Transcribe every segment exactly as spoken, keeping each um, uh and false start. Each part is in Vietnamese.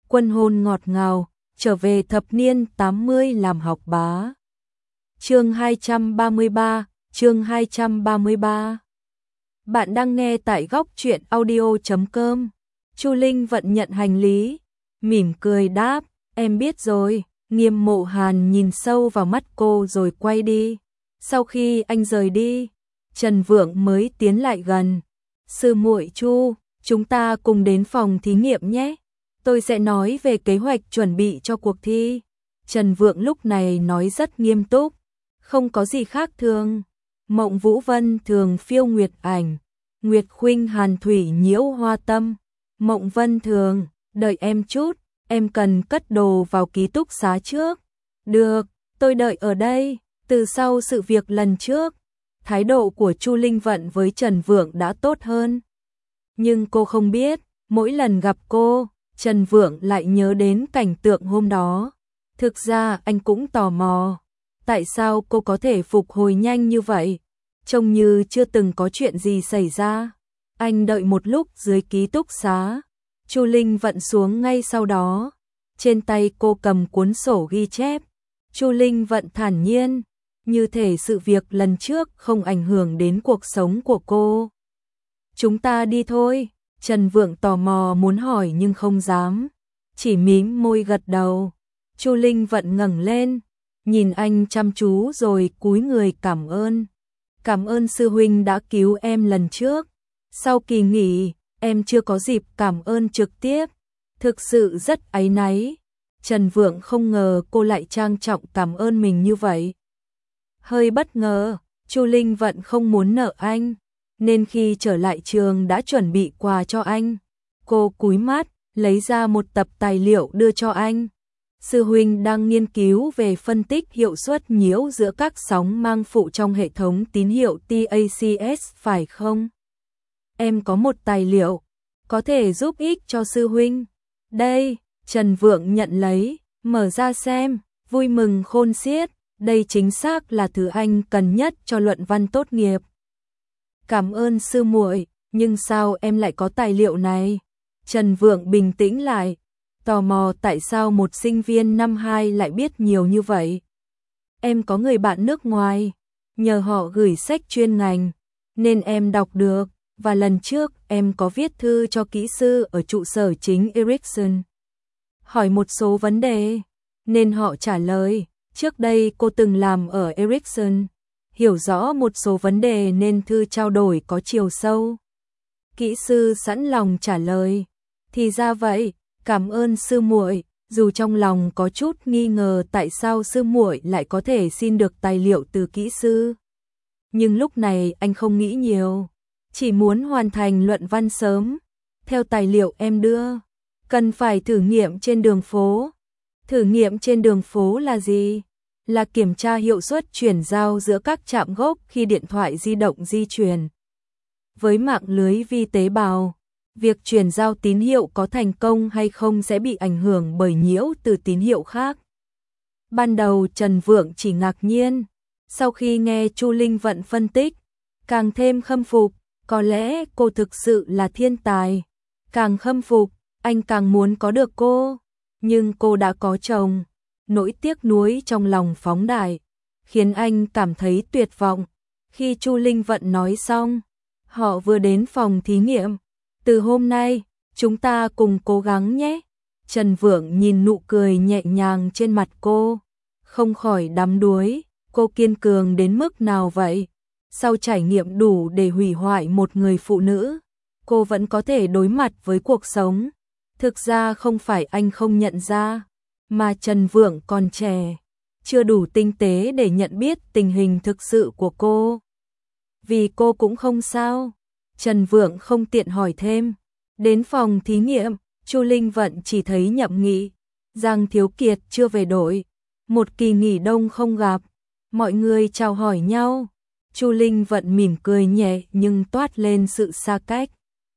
Quân hôn ngọt ngào, trở về thập niên tám mươi làm học bá. Chương hai trăm ba mươi ba, chương hai trăm ba mươi ba. Bạn đang nghe tại góc truyện audio chấm com. Chu Linh Vận nhận hành lý, mỉm cười đáp, em biết rồi. Nghiêm Mộ Hàn nhìn sâu vào mắt cô rồi quay đi. Sau khi anh rời đi, Trần Vượng mới tiến lại gần. Sư muội Chu, chúng ta cùng đến phòng thí nghiệm nhé. Tôi sẽ nói về kế hoạch chuẩn bị cho cuộc thi. Trần Vượng lúc này nói rất nghiêm túc, không có gì khác thường. Mộng Vũ Vân thường phiêu nguyệt ảnh, Nguyệt Khuynh Hàn thủy nhiễu hoa tâm. Mộng Vân thường, đợi em chút, em cần cất đồ vào ký túc xá trước. Được, tôi đợi ở đây. Từ sau sự việc lần trước, thái độ của Chu Linh Vận với Trần Vượng đã tốt hơn. Nhưng cô không biết, mỗi lần gặp cô, Trần Vượng lại nhớ đến cảnh tượng hôm đó. Thực ra anh cũng tò mò, tại sao cô có thể phục hồi nhanh như vậy, trông như chưa từng có chuyện gì xảy ra. Anh đợi một lúc dưới ký túc xá, Chu Linh Vận xuống ngay sau đó. Trên tay cô cầm cuốn sổ ghi chép. Chu Linh Vận thản nhiên, như thể sự việc lần trước không ảnh hưởng đến cuộc sống của cô. Chúng ta đi thôi. Trần Vượng tò mò muốn hỏi nhưng không dám, chỉ mím môi gật đầu. Chu Linh Vận ngẩng lên, nhìn anh chăm chú rồi cúi người cảm ơn. Cảm ơn sư huynh đã cứu em lần trước. Sau kỳ nghỉ, em chưa có dịp cảm ơn trực tiếp. Thực sự rất áy náy. Trần Vượng không ngờ cô lại trang trọng cảm ơn mình như vậy. Hơi bất ngờ, Chu Linh Vận không muốn nợ anh, nên khi trở lại trường đã chuẩn bị quà cho anh. Cô cúi mắt, lấy ra một tập tài liệu đưa cho anh. Sư huynh đang nghiên cứu về phân tích hiệu suất nhiễu giữa các sóng mang phụ trong hệ thống tín hiệu tê a xê ét phải không? Em có một tài liệu, có thể giúp ích cho sư huynh. Đây, Trần Vượng nhận lấy, mở ra xem, vui mừng khôn xiết. Đây chính xác là thứ anh cần nhất cho luận văn tốt nghiệp. Cảm ơn sư muội, nhưng sao em lại có tài liệu này? Trần Vượng bình tĩnh lại, tò mò tại sao một sinh viên năm hai lại biết nhiều như vậy. Em có người bạn nước ngoài, nhờ họ gửi sách chuyên ngành, nên em đọc được, và lần trước em có viết thư cho kỹ sư ở trụ sở chính Ericsson. Hỏi một số vấn đề, nên họ trả lời. Trước đây cô từng làm ở Ericsson, hiểu rõ một số vấn đề nên thư trao đổi có chiều sâu. Kỹ sư sẵn lòng trả lời. Thì ra vậy, cảm ơn sư muội. Dù trong lòng có chút nghi ngờ tại sao sư muội lại có thể xin được tài liệu từ kỹ sư, nhưng lúc này anh không nghĩ nhiều, chỉ muốn hoàn thành luận văn sớm. Theo tài liệu em đưa, cần phải thử nghiệm trên đường phố. Thử nghiệm trên đường phố là gì? Là kiểm tra hiệu suất chuyển giao giữa các trạm gốc khi điện thoại di động di chuyển với mạng lưới vi tế bào. Việc chuyển giao tín hiệu có thành công hay không sẽ bị ảnh hưởng bởi nhiễu từ tín hiệu khác. Ban đầu Trần Vượng chỉ ngạc nhiên, sau khi nghe Chu Linh Vận phân tích, càng thêm khâm phục, có lẽ cô thực sự là thiên tài. Càng khâm phục, anh càng muốn có được cô, nhưng cô đã có chồng. Nỗi tiếc nuối trong lòng phóng đại, khiến anh cảm thấy tuyệt vọng. Khi Chu Linh Vận nói xong, họ vừa đến phòng thí nghiệm. Từ hôm nay, chúng ta cùng cố gắng nhé. Trần Vượng nhìn nụ cười nhẹ nhàng trên mặt cô, không khỏi đắm đuối. Cô kiên cường đến mức nào vậy? Sau trải nghiệm đủ để hủy hoại một người phụ nữ, cô vẫn có thể đối mặt với cuộc sống. Thực ra không phải anh không nhận ra, mà Trần Vượng còn trẻ, chưa đủ tinh tế để nhận biết tình hình thực sự của cô. Vì cô cũng không sao. Trần Vượng không tiện hỏi thêm. Đến phòng thí nghiệm, Chu Linh Vận chỉ thấy Nhậm Nghị, Giang Thiếu Kiệt chưa về đội. Một kỳ nghỉ đông không gặp, mọi người chào hỏi nhau. Chu Linh Vận mỉm cười nhẹ nhưng toát lên sự xa cách.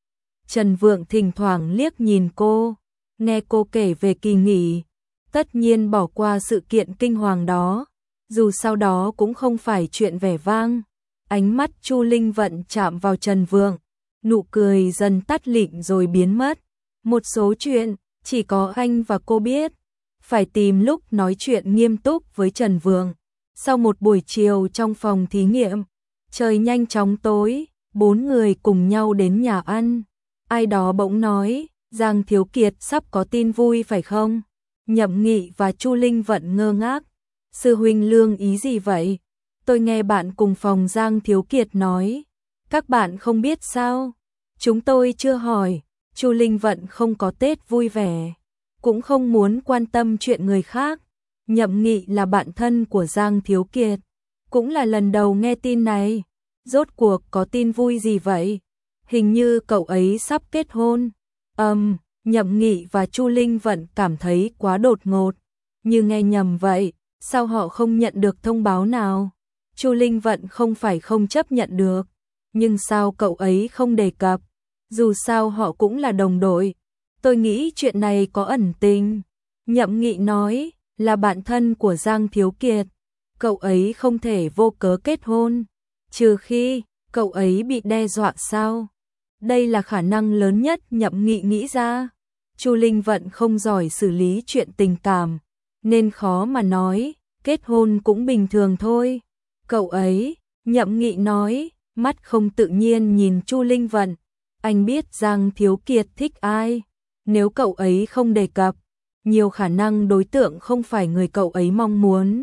Trần Vượng thỉnh thoảng liếc nhìn cô, nghe cô kể về kỳ nghỉ, tất nhiên bỏ qua sự kiện kinh hoàng đó, dù sau đó cũng không phải chuyện vẻ vang. Ánh mắt Chu Linh Vận chạm vào Trần Vượng, nụ cười dần tắt lịm rồi biến mất. Một số chuyện, Chỉ có anh và cô biết. Phải tìm lúc nói chuyện nghiêm túc với Trần Vượng. Sau một buổi chiều trong phòng thí nghiệm, trời nhanh chóng tối, bốn người cùng nhau đến nhà ăn. Ai đó bỗng nói, Giang Thiếu Kiệt sắp có tin vui phải không? Nhậm Nghị và Chu Linh Vận ngơ ngác. Sư huynh lương ý gì vậy? Tôi nghe bạn cùng phòng Giang Thiếu Kiệt nói. Các bạn không biết sao? Chúng tôi chưa hỏi. Chu Linh Vận không có Tết vui vẻ, cũng không muốn quan tâm chuyện người khác. Nhậm Nghị là bạn thân của Giang Thiếu Kiệt, cũng là lần đầu nghe tin này. Rốt cuộc có tin vui gì vậy? Hình như cậu ấy sắp kết hôn. Ừm, um, Nhậm Nghị và Chu Linh Vận cảm thấy quá đột ngột, như nghe nhầm vậy. Sao họ không nhận được thông báo nào? Chu Linh Vận không phải không chấp nhận được, nhưng sao cậu ấy không đề cập? Dù sao họ cũng là đồng đội. Tôi nghĩ chuyện này có ẩn tình. Nhậm Nghị nói, là bạn thân của Giang Thiếu Kiệt, cậu ấy không thể vô cớ kết hôn, trừ khi cậu ấy bị đe dọa sao? Đây là khả năng lớn nhất Nhậm Nghị nghĩ ra. Chu Linh Vận không giỏi xử lý chuyện tình cảm, nên khó mà nói, kết hôn cũng bình thường thôi. Cậu ấy, Nhậm Nghị nói, mắt không tự nhiên nhìn Chu Linh Vận. Anh biết Giang Thiếu Kiệt thích ai, nếu cậu ấy không đề cập, nhiều khả năng đối tượng không phải người cậu ấy mong muốn.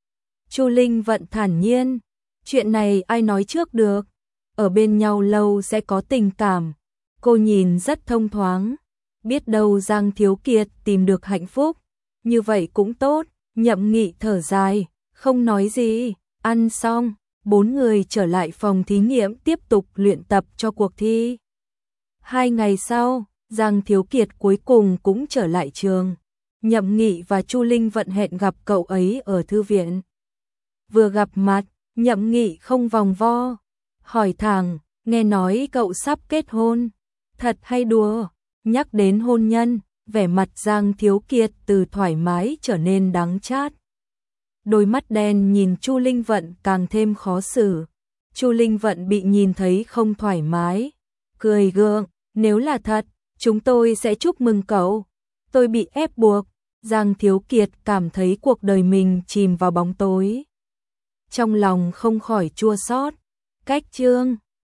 Chu Linh Vận thản nhiên, chuyện này ai nói trước được, ở bên nhau lâu sẽ có tình cảm. Cô nhìn rất thông thoáng, biết đâu Giang Thiếu Kiệt tìm được hạnh phúc, như vậy cũng tốt. Nhậm Nghị thở dài, không nói gì. Ăn xong, bốn người trở lại phòng thí nghiệm tiếp tục luyện tập cho cuộc thi. Hai ngày sau, Giang Thiếu Kiệt cuối cùng cũng trở lại trường. Nhậm Nghị và Chu Linh Vận hẹn gặp cậu ấy ở thư viện. Vừa gặp mặt, Nhậm Nghị không vòng vo, hỏi thẳng, nghe nói cậu sắp kết hôn, thật hay đùa? Nhắc đến hôn nhân, vẻ mặt Giang Thiếu Kiệt từ thoải mái trở nên đắng chát. Đôi mắt đen nhìn Chu Linh Vận càng thêm khó xử. Chu Linh Vận bị nhìn thấy không thoải mái, cười gượng, nếu là thật, chúng tôi sẽ chúc mừng cậu. Tôi bị ép buộc. Giang Thiếu Kiệt cảm thấy cuộc đời mình chìm vào bóng tối, trong lòng không khỏi chua xót. Cách chương